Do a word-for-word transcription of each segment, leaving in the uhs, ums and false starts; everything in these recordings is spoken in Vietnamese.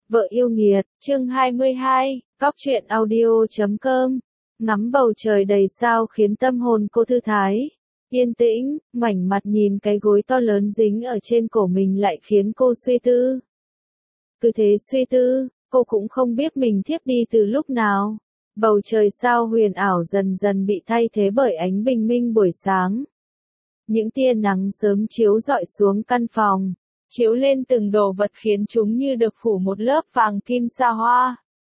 Vợ yêu nghiệt, chương hai mươi hai, Cóc truyện audio chấm com. Ngắm bầu trời đầy sao khiến tâm hồn cô thư thái. Yên tĩnh, ngoảnh mặt nhìn cái gối to lớn dính ở trên cổ mình lại khiến cô suy tư. Cứ thế suy tư, cô cũng không biết mình thiếp đi từ lúc nào. Bầu trời sao huyền ảo dần dần bị thay thế bởi ánh bình minh buổi sáng. Những tia nắng sớm chiếu rọi xuống căn phòng, chiếu lên từng đồ vật khiến chúng như được phủ một lớp vàng kim sa hoa.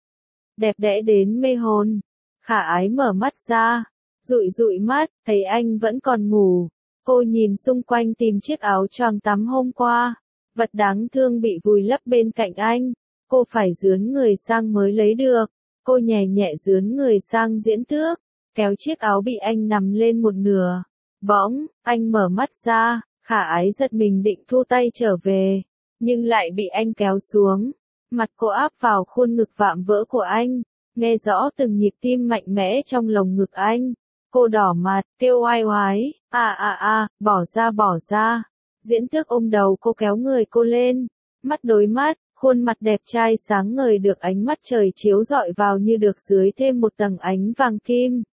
Đẹp đẽ đến mê hồn. Khả Ái mở mắt ra, dụi dụi mắt, thấy anh vẫn còn ngủ. Cô nhìn xung quanh tìm chiếc áo choàng tắm hôm qua. Vật đáng thương bị vùi lấp bên cạnh anh. Cô phải dướn người sang mới lấy được. Cô nhẹ nhẹ dướn người sang Diễn Tước, kéo chiếc áo bị anh nằm lên một nửa. Bỗng, anh mở mắt ra. Khả Ái giật mình định thu tay trở về, nhưng lại bị anh kéo xuống. Mặt cô áp vào khuôn ngực vạm vỡ của anh, nghe rõ từng nhịp tim mạnh mẽ trong lồng ngực anh. Cô đỏ mặt, kêu oai oái, à à à, bỏ ra bỏ ra. Diễn Tước ôm đầu cô kéo người cô lên, mắt đối mắt, khuôn mặt đẹp trai sáng ngời được ánh mắt trời chiếu rọi vào như được dưới thêm một tầng ánh vàng kim.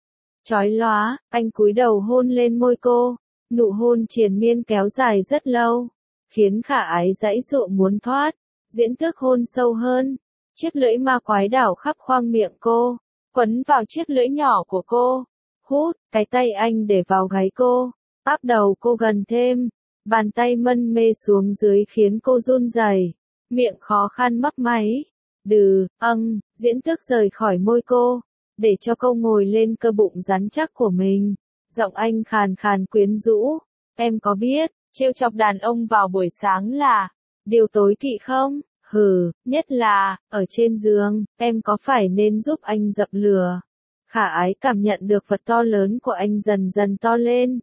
Chói lóa, anh cúi đầu hôn lên môi cô. Nụ hôn triền miên kéo dài rất lâu, khiến Khả Ái giãy giụa muốn thoát. Diễn Tước hôn sâu hơn, chiếc lưỡi ma quái đảo khắp khoang miệng cô, quấn vào chiếc lưỡi nhỏ của cô. Hút, cái tay anh để vào gáy cô, áp đầu cô gần thêm, bàn tay mân mê xuống dưới khiến cô run rẩy, miệng khó khăn mấp máy. Đừ, âng, Diễn Tước rời khỏi môi cô, để cho cô ngồi lên cơ bụng rắn chắc của mình. Giọng anh khàn khàn quyến rũ, em có biết, trêu chọc đàn ông vào buổi sáng là điều tối kỵ không? Hừ, nhất là, ở trên giường, em có phải nên giúp anh dập lửa? Khả Ái cảm nhận được vật to lớn của anh dần dần to lên.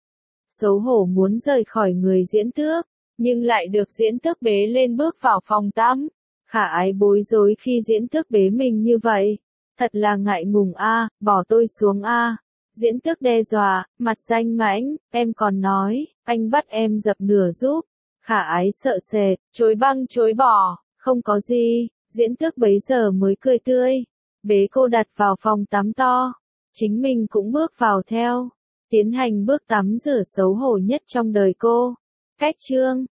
Xấu hổ muốn rời khỏi người Diễn Tước, nhưng lại được Diễn Tước bế lên bước vào phòng tắm. Khả Ái bối rối khi Diễn Tước bế mình như vậy. Thật là ngại ngùng a, bỏ tôi xuống a. Diễn Tước đe dọa, mặt danh mãnh, em còn nói, anh bắt em dập nửa giúp. Khả Ái sợ sệt, chối băng chối bỏ, không có gì. Diễn Tước bấy giờ mới cười tươi, bế cô đặt vào phòng tắm to. Chính mình cũng bước vào theo, tiến hành bước tắm rửa xấu hổ nhất trong đời cô. Cách chương